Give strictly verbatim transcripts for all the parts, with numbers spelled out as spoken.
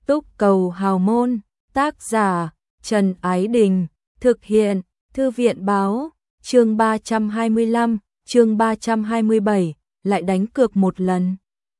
Túc cầu hào môn, tác giả Trần Ái Đình, thực hiện Thư viện Báo, chương ba trăm hai mươi lăm, chương ba trăm hai mươi bảy, lại đánh cược một lần.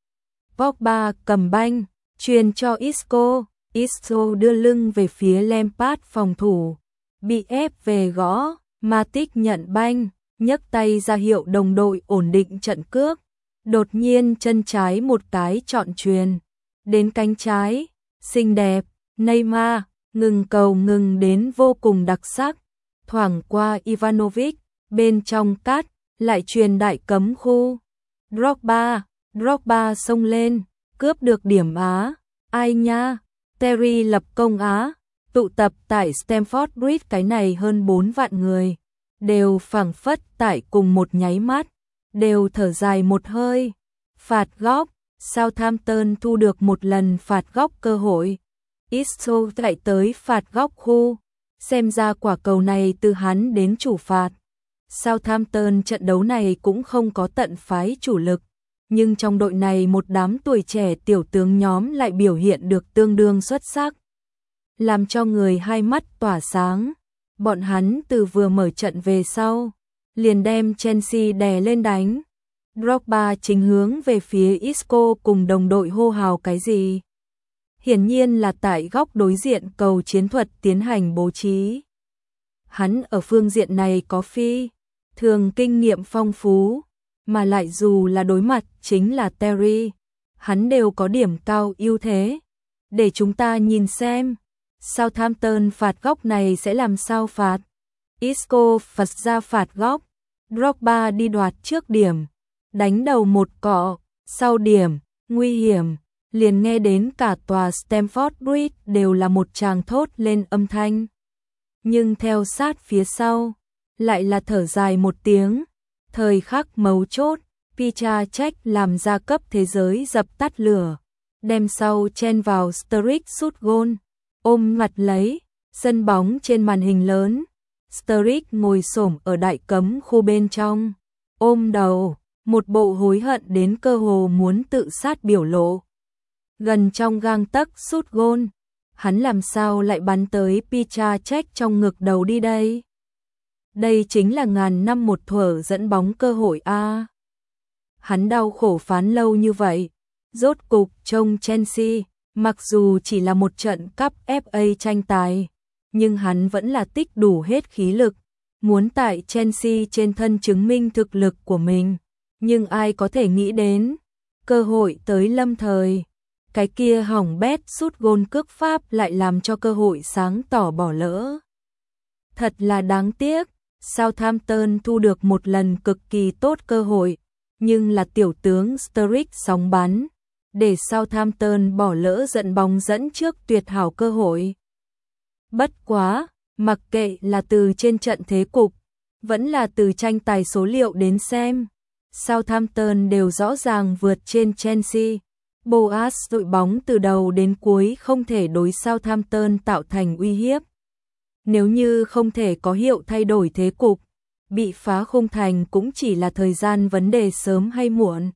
Pogba cầm banh, truyền cho Isco, Isco đưa lưng về phía Lampard phòng thủ, bị ép về gõ, Matic nhận banh, nhấc tay ra hiệu đồng đội ổn định trận cước, đột nhiên chân trái một cái chọn chuyền, đến cánh trái, xinh đẹp, Neymar, ngừng cầu ngừng đến vô cùng đặc sắc, thoảng qua Ivanovic, bên trong cắt, lại truyền đại cấm khu, Drogba, Drogba xông lên, cướp được điểm Á, ai nha, Terry lập công Á, tụ tập tại Stamford Bridge cái này hơn bốn vạn người, đều phảng phất tại cùng một nháy mắt, đều thở dài một hơi, phạt góc, Southampton thu được một lần phạt góc cơ hội, Isco lại tới phạt góc khu, xem ra quả cầu này từ hắn đến chủ phạt. Southampton trận đấu này cũng không có tận phái chủ lực, nhưng trong đội này một đám tuổi trẻ tiểu tướng nhóm lại biểu hiện được tương đương xuất sắc, làm cho người hai mắt tỏa sáng. Bọn hắn từ vừa mở trận về sau, liền đem Chelsea đè lên đánh. Drogba chính hướng về phía Isco cùng đồng đội hô hào cái gì? Hiển nhiên là tại góc đối diện cầu chiến thuật tiến hành bố trí. Hắn ở phương diện này có phi thường kinh nghiệm phong phú, mà lại dù là đối mặt chính là Terry, hắn đều có điểm cao ưu thế. Để chúng ta nhìn xem, Southampton phạt góc này sẽ làm sao phạt. Isco phật ra phạt góc, Drogba đi đoạt trước điểm, đánh đầu một cọ, sau điểm, nguy hiểm, liền nghe đến cả tòa Stamford Bridge đều là một tràng thốt lên âm thanh. Nhưng theo sát phía sau, lại là thở dài một tiếng, thời khắc mấu chốt, Peter Cech làm ra cấp thế giới dập tắt lửa, đem sau chen vào Sturridge sút gôn, ôm mặt lấy, sân bóng trên màn hình lớn, Sturridge ngồi xổm ở đại cấm khu bên trong, ôm đầu, một bộ hối hận đến cơ hồ muốn tự sát biểu lộ. Gần trong gang tấc sút gôn, hắn làm sao lại bắn tới Peter Cech trong ngực đầu đi đây? Đây chính là ngàn năm một thuở dẫn bóng cơ hội a. Hắn đau khổ phán lâu như vậy, rốt cục trông Chelsea, mặc dù chỉ là một trận cúp ép a tranh tài, nhưng hắn vẫn là tích đủ hết khí lực, muốn tại Chelsea trên thân chứng minh thực lực của mình. Nhưng ai có thể nghĩ đến, cơ hội tới lâm thời, cái kia hỏng bét sút gôn cước pháp lại làm cho cơ hội sáng tỏ bỏ lỡ. Thật là đáng tiếc, Southampton thu được một lần cực kỳ tốt cơ hội, nhưng là tiểu tướng Sturridge sóng bắn, để Southampton bỏ lỡ dẫn bóng dẫn trước tuyệt hảo cơ hội. Bất quá, mặc kệ là từ trên trận thế cục, vẫn là từ tranh tài số liệu đến xem, Southampton đều rõ ràng vượt trên Chelsea. Boas đội bóng từ đầu đến cuối không thể đối Southampton tạo thành uy hiếp. Nếu như không thể có hiệu thay đổi thế cục, bị phá khung thành cũng chỉ là thời gian vấn đề sớm hay muộn.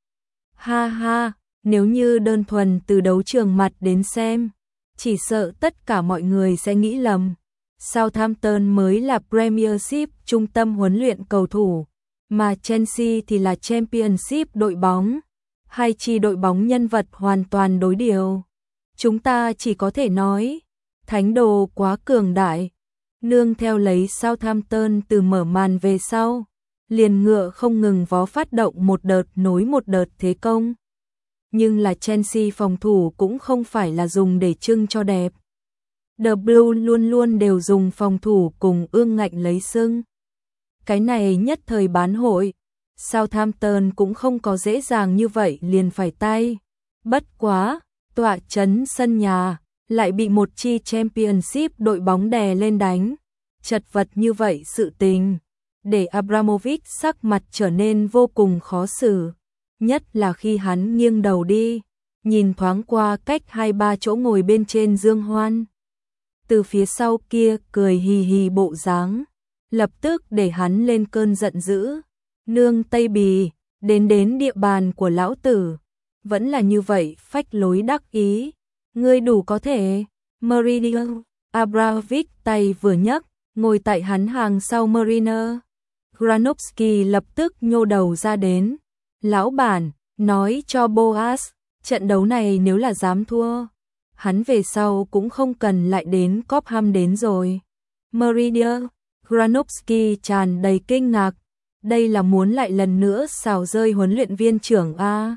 Ha ha, nếu như đơn thuần từ đấu trường mặt đến xem, chỉ sợ tất cả mọi người sẽ nghĩ lầm. Southampton mới là Premiership trung tâm huấn luyện cầu thủ, mà Chelsea thì là Championship đội bóng. Hai chi đội bóng nhân vật hoàn toàn đối điều. Chúng ta chỉ có thể nói, thánh đồ quá cường đại. Nương theo lấy Southampton từ mở màn về sau, liền ngựa không ngừng vó phát động một đợt nối một đợt thế công. Nhưng là Chelsea phòng thủ cũng không phải là dùng để trưng cho đẹp. The Blue luôn luôn đều dùng phòng thủ cùng ương ngạnh lấy sưng. Cái này nhất thời bán hội, Southampton cũng không có dễ dàng như vậy liền phải tay. Bất quá, tọa trấn sân nhà, lại bị một chi Championship đội bóng đè lên đánh. Chật vật như vậy sự tình, để Abramovich sắc mặt trở nên vô cùng khó xử. Nhất là khi hắn nghiêng đầu đi, nhìn thoáng qua cách hai ba chỗ ngồi bên trên Dương Hoan. Từ phía sau kia cười hì hì bộ dáng, lập tức để hắn lên cơn giận dữ. Nương Tây Bì, đến đến địa bàn của lão tử, vẫn là như vậy phách lối đắc ý, Ngươi đủ có thể. Meridian Abramovich tay vừa nhấc, ngồi tại hắn hàng sau Mariner. Granovsky lập tức nhô đầu ra đến. Lão bản, nói cho Boaz, trận đấu này nếu là dám thua, hắn về sau cũng không cần lại đến Cobham đến rồi. Meridian Granovsky tràn đầy kinh ngạc. Đây là muốn lại lần nữa xào rơi huấn luyện viên trưởng A.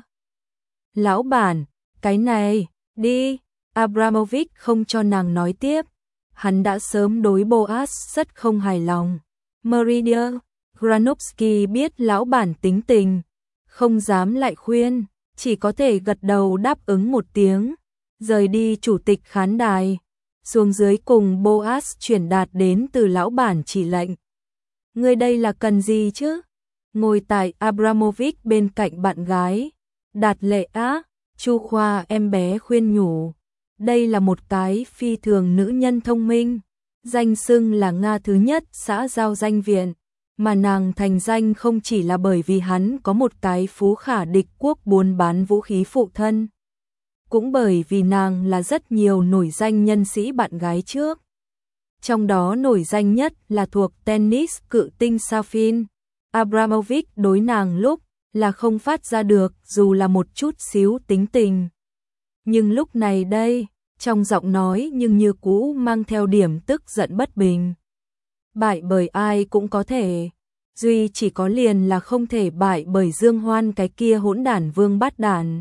Lão bản, cái này, đi. Abramovich không cho nàng nói tiếp. Hắn đã sớm đối Boaz rất không hài lòng. Meridian Granovsky biết lão bản tính tình, không dám lại khuyên, chỉ có thể gật đầu đáp ứng một tiếng, rời đi chủ tịch khán đài, xuống dưới cùng Boaz chuyển đạt đến từ lão bản chỉ lệnh. Ngươi đây là cần gì chứ? Ngồi tại Abramovich bên cạnh bạn gái, Đạt Lệ Á, Chu Khoa em bé khuyên nhủ. Đây là một cái phi thường nữ nhân thông minh, danh xưng là Nga thứ nhất xã giao danh viện, mà nàng thành danh không chỉ là bởi vì hắn có một cái phú khả địch quốc buôn bán vũ khí phụ thân, cũng bởi vì nàng là rất nhiều nổi danh nhân sĩ bạn gái trước. Trong đó nổi danh nhất là thuộc tennis cự tinh Safin. Abramovich đối nàng lúc là không phát ra được dù là một chút xíu tính tình. Nhưng lúc này đây, trong giọng nói nhưng như cũ mang theo điểm tức giận bất bình. Bại bởi ai cũng có thể, duy chỉ có liền là không thể bại bởi Dương Hoan cái kia hỗn đản vương bát đản.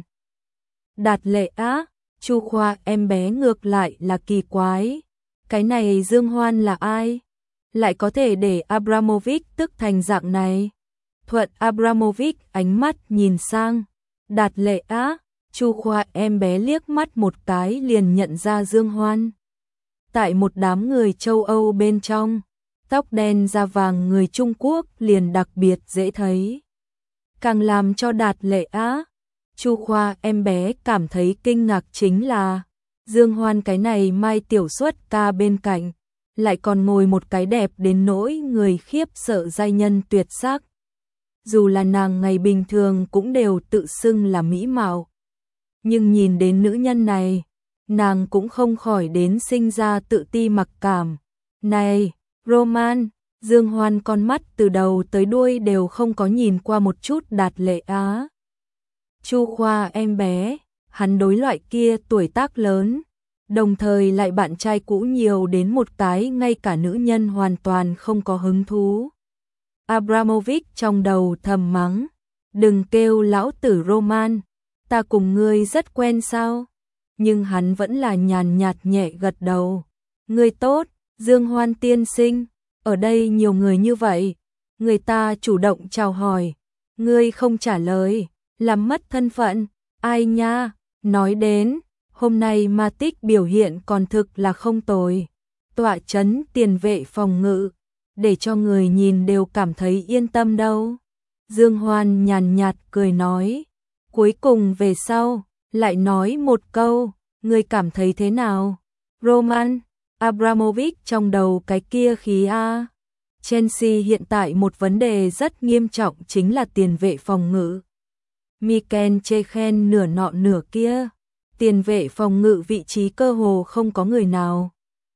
Đạt Lệ Á, Chu Khoa em bé ngược lại là kỳ quái. Cái này Dương Hoan là ai? Lại có thể để Abramovich tức thành dạng này. Thuận Abramovich ánh mắt nhìn sang. Đạt Lệ Á, Chu Khoa em bé liếc mắt một cái liền nhận ra Dương Hoan. Tại một đám người châu Âu bên trong, tóc đen da vàng người Trung Quốc liền đặc biệt dễ thấy. Càng làm cho Đạt Lệ Á, Chu Khoa em bé cảm thấy kinh ngạc chính là Dương Hoan cái này Mai Tiểu Xuất ca bên cạnh, lại còn ngồi một cái đẹp đến nỗi người khiếp sợ giai nhân tuyệt sắc. Dù là nàng ngày bình thường cũng đều tự xưng là mỹ mạo, nhưng nhìn đến nữ nhân này, nàng cũng không khỏi đến sinh ra tự ti mặc cảm. Này, Roman, Dương Hoan con mắt từ đầu tới đuôi đều không có nhìn qua một chút Đạt Lệ Á. Chu Khoa em bé, hắn đối loại kia tuổi tác lớn, đồng thời lại bạn trai cũ nhiều đến một cái ngay cả nữ nhân hoàn toàn không có hứng thú. Abramovich trong đầu thầm mắng, đừng kêu lão tử Roman, ta cùng ngươi rất quen sao? Nhưng hắn vẫn là nhàn nhạt nhẹ gật đầu. Ngươi tốt, Dương Hoan tiên sinh, ở đây nhiều người như vậy, người ta chủ động chào hỏi, ngươi không trả lời, làm mất thân phận, ai nha? Nói đến, hôm nay Matic biểu hiện còn thực là không tồi, tọa chấn tiền vệ phòng ngự, để cho người nhìn đều cảm thấy yên tâm đâu. Dương Hoan nhàn nhạt cười nói, cuối cùng về sau, lại nói một câu, ngươi cảm thấy thế nào? Roman, Abramovich trong đầu cái kia khí A. Chelsea hiện tại một vấn đề rất nghiêm trọng chính là tiền vệ phòng ngự. Mikel Chechen nửa nọ nửa kia, tiền vệ phòng ngự vị trí cơ hồ không có người nào.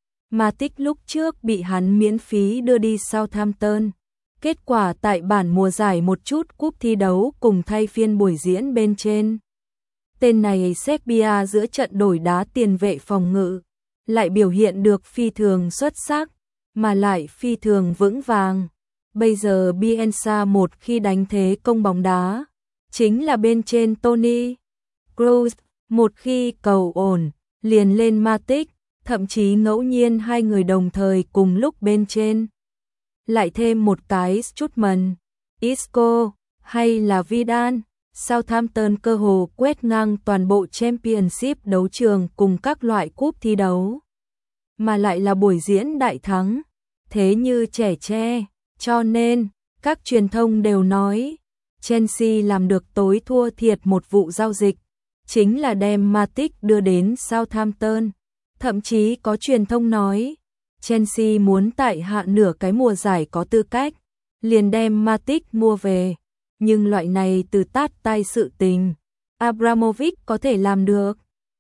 Matic lúc trước bị hắn miễn phí đưa đi Southampton. Kết quả tại bản mùa giải một chút cúp thi đấu cùng thay phiên buổi diễn bên trên. Tên này Serbia giữa trận đổi đá tiền vệ phòng ngự, lại biểu hiện được phi thường xuất sắc, mà lại phi thường vững vàng. Bây giờ Bielsa một khi đánh thế công bóng đá, chính là bên trên Toni Kroos, một khi cầu ổn, liền lên Matic, thậm chí ngẫu nhiên hai người đồng thời cùng lúc bên trên. Lại thêm một cái Strootman, Isco hay là Vidal, Southampton cơ hồ quét ngang toàn bộ Championship đấu trường cùng các loại cúp thi đấu. Mà lại là buổi diễn đại thắng, thế như trẻ tre, cho nên các truyền thông đều nói Chelsea làm được tối thua thiệt một vụ giao dịch, chính là đem Matic đưa đến Southampton. Thậm chí có truyền thông nói Chelsea muốn tại hạ nửa cái mùa giải có tư cách, liền đem Matic mua về. Nhưng loại này từ tát tay sự tình, Abramovich có thể làm được.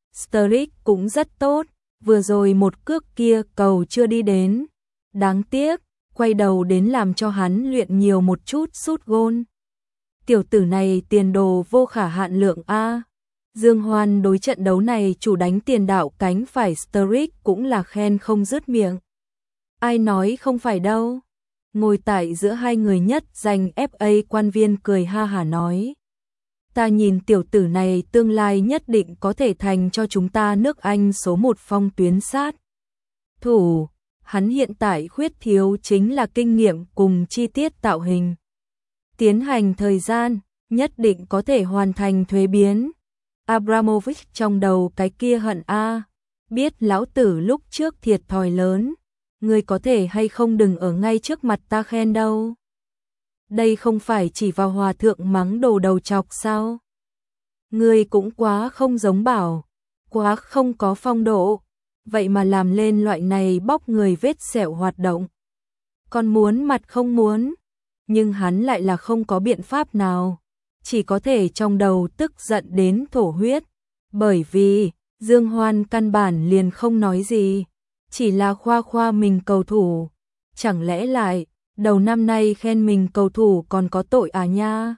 Sterling cũng rất tốt, vừa rồi một cước kia cầu chưa đi đến. Đáng tiếc, quay đầu đến làm cho hắn luyện nhiều một chút sút gôn. Tiểu tử này tiền đồ vô khả hạn lượng a. Dương Hoan đối trận đấu này chủ đánh tiền đạo cánh phải Sterling cũng là khen không dứt miệng. Ai nói không phải đâu. Ngồi tại giữa hai người nhất giành ép a quan viên cười ha hả nói. Ta nhìn tiểu tử này tương lai nhất định có thể thành cho chúng ta nước Anh số một phong tuyến sát thủ. Hắn hiện tại khuyết thiếu chính là kinh nghiệm cùng chi tiết tạo hình. Tiến hành thời gian, nhất định có thể hoàn thành thuế biến. Abramovich trong đầu cái kia hận a, biết lão tử lúc trước thiệt thòi lớn, ngươi có thể hay không đừng ở ngay trước mặt ta khen đâu. Đây không phải chỉ vào hòa thượng mắng đồ đầu chọc sao? Ngươi cũng quá không giống bảo, quá không có phong độ, vậy mà làm lên loại này bóc người vết sẹo hoạt động. Còn muốn mặt không muốn, nhưng hắn lại là không có biện pháp nào, chỉ có thể trong đầu tức giận đến thổ huyết, bởi vì Dương Hoan căn bản liền không nói gì, chỉ là khoa khoa mình cầu thủ, chẳng lẽ lại đầu năm nay khen mình cầu thủ còn có tội à nha.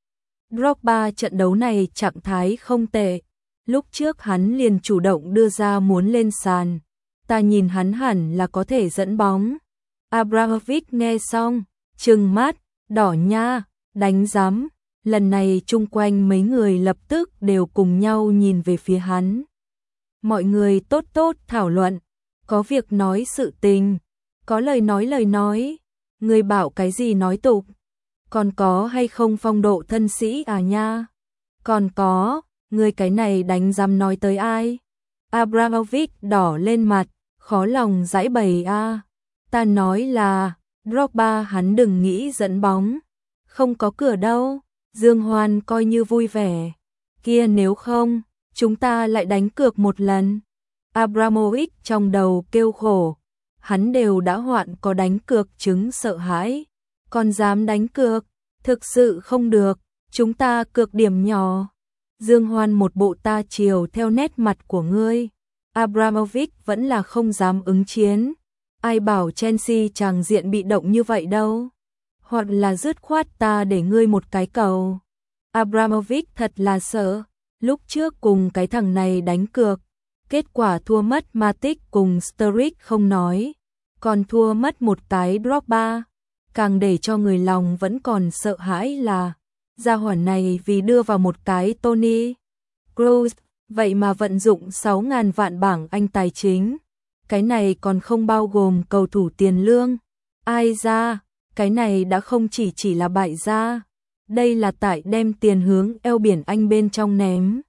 Drogba trận đấu này trạng thái không tệ, lúc trước hắn liền chủ động đưa ra muốn lên sàn, ta nhìn hắn hẳn là có thể dẫn bóng. Abramovich nghe xong, trừng mắt, đỏ nha, đánh giám, lần này chung quanh mấy người lập tức đều cùng nhau nhìn về phía hắn. Mọi người tốt tốt thảo luận, có việc nói sự tình, có lời nói lời nói, người bảo cái gì nói tục, còn có hay không phong độ thân sĩ à nha, còn có, người cái này đánh giám nói tới ai. Abramovich đỏ lên mặt, khó lòng giải bày a. Ta nói là, Drogba hắn đừng nghĩ dẫn bóng, không có cửa đâu. Dương Hoan coi như vui vẻ, kia nếu không, chúng ta lại đánh cược một lần. Abramovich trong đầu kêu khổ, hắn đều đã hoạn có đánh cược chứng sợ hãi, còn dám đánh cược, thực sự không được, chúng ta cược điểm nhỏ. Dương Hoan một bộ ta chiều theo nét mặt của ngươi. Abramovich vẫn là không dám ứng chiến, ai bảo Chelsea chàng diện bị động như vậy đâu. Hoặc là dứt khoát ta để ngươi một cái cầu. Abramovich thật là sợ, lúc trước cùng cái thằng này đánh cược, kết quả thua mất Matic cùng Sturridge không nói, còn thua mất một cái Drogba. Càng để cho người lòng vẫn còn sợ hãi là gia hỏa này vì đưa vào một cái Toni Kroos, vậy mà vận dụng sáu ngàn vạn bảng Anh tài chính. Cái này còn không bao gồm cầu thủ tiền lương. Ai ra, cái này đã không chỉ chỉ là bại gia, đây là tại đem tiền hướng eo biển Anh bên trong ném.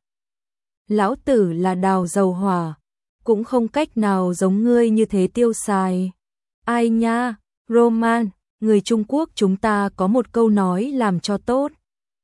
Lão tử là đào dầu hỏa, cũng không cách nào giống ngươi như thế tiêu xài. Ai nha, Roman, người Trung Quốc chúng ta có một câu nói làm cho tốt.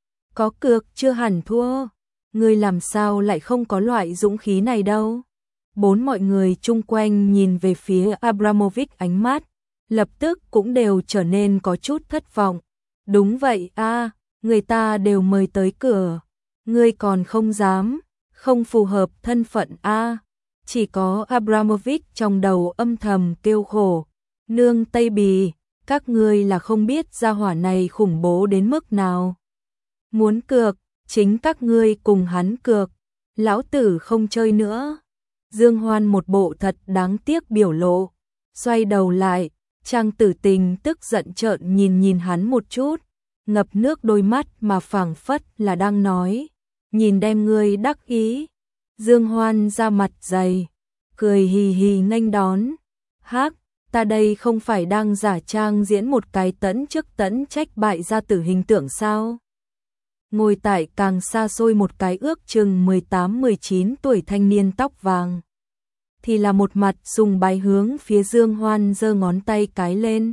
Có cược chưa hẳn thua, ngươi làm sao lại không có loại dũng khí này đâu. Bốn mọi người chung quanh nhìn về phía Abramovich ánh mắt, lập tức cũng đều trở nên có chút thất vọng. Đúng vậy a, người ta đều mời tới cửa, ngươi còn không dám, không phù hợp thân phận a. Chỉ có Abramovich trong đầu âm thầm kêu khổ, nương Tây Bì, các ngươi là không biết gia hỏa này khủng bố đến mức nào. Muốn cược, chính các ngươi cùng hắn cược, lão tử không chơi nữa. Dương Hoan một bộ thật đáng tiếc biểu lộ, xoay đầu lại, Trang Tử Tình tức giận trợn nhìn nhìn hắn một chút, ngập nước đôi mắt mà phảng phất là đang nói, nhìn đem ngươi đắc ý. Dương Hoan ra mặt dày, cười hì hì nghênh đón, hắc, ta đây không phải đang giả trang diễn một cái tẫn trước tẫn trách bại gia tử hình tượng sao? Ngồi tại càng xa xôi một cái ước chừng mười tám mười chín tuổi thanh niên tóc vàng, thì là một mặt sùng bái hướng phía Dương Hoan giơ ngón tay cái lên.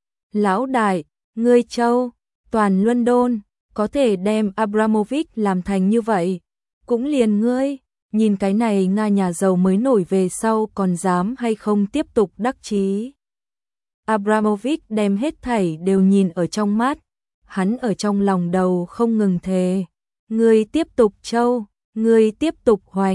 Lão đại, ngươi châu, toàn London, có thể đem Abramovich làm thành như vậy, cũng liền ngươi, nhìn cái này Nga nhà giàu mới nổi về sau còn dám hay không tiếp tục đắc chí. Abramovich đem hết thảy đều nhìn ở trong mắt, hắn ở trong lòng đầu không ngừng thề, ngươi tiếp tục châu, ngươi tiếp tục hoành,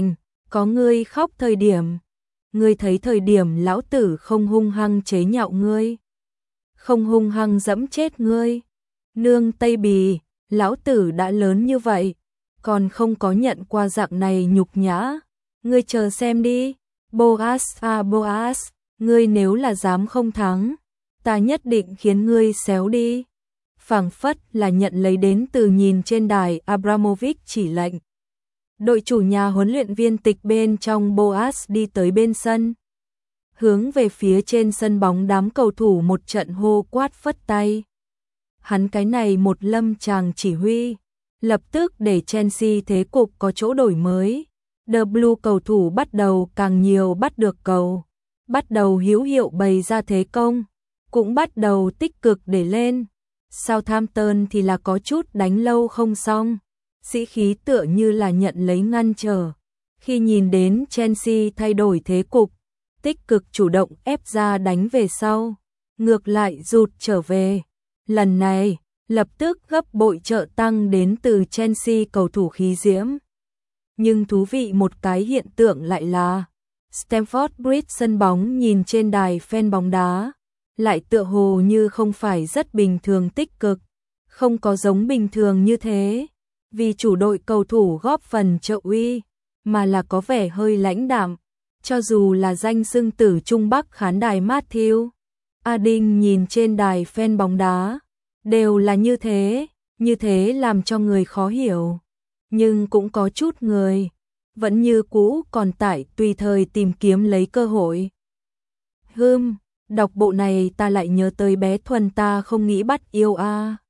có ngươi khóc thời điểm, ngươi thấy thời điểm lão tử không hung hăng chế nhạo ngươi, không hung hăng dẫm chết ngươi. Nương Tây Bì, lão tử đã lớn như vậy, còn không có nhận qua dạng này nhục nhã, ngươi chờ xem đi. Boaz à Boaz, ngươi nếu là dám không thắng, ta nhất định khiến ngươi xéo đi. Phảng phất là nhận lấy đến từ nhìn trên đài Abramovich chỉ lệnh. Đội chủ nhà huấn luyện viên tịch bên trong Boaz đi tới bên sân, hướng về phía trên sân bóng đám cầu thủ một trận hô quát phất tay. Hắn cái này một lâm chàng chỉ huy, lập tức để Chelsea thế cục có chỗ đổi mới. The Blue cầu thủ bắt đầu càng nhiều bắt được cầu, bắt đầu hữu hiệu bày ra thế công, cũng bắt đầu tích cực để lên. Southampton thì là có chút đánh lâu không xong, sĩ khí tựa như là nhận lấy ngăn trở. Khi nhìn đến Chelsea thay đổi thế cục, tích cực chủ động ép ra đánh về sau, ngược lại rụt trở về. Lần này, lập tức gấp bội trợ tăng đến từ Chelsea cầu thủ khí diễm. Nhưng thú vị một cái hiện tượng lại là Stamford Bridge sân bóng nhìn trên đài fan bóng đá, lại tựa hồ như không phải rất bình thường tích cực, không có giống bình thường như thế, vì chủ đội cầu thủ góp phần trợ uy, mà là có vẻ hơi lãnh đạm, cho dù là danh xưng tử Trung Bắc khán đài Matthew Ading nhìn trên đài fan bóng đá, đều là như thế, như thế làm cho người khó hiểu. Nhưng cũng có chút người vẫn như cũ còn tại tùy thời tìm kiếm lấy cơ hội. Hừm, đọc bộ này ta lại nhớ tới bé Thuần ta không nghĩ bắt yêu a. À.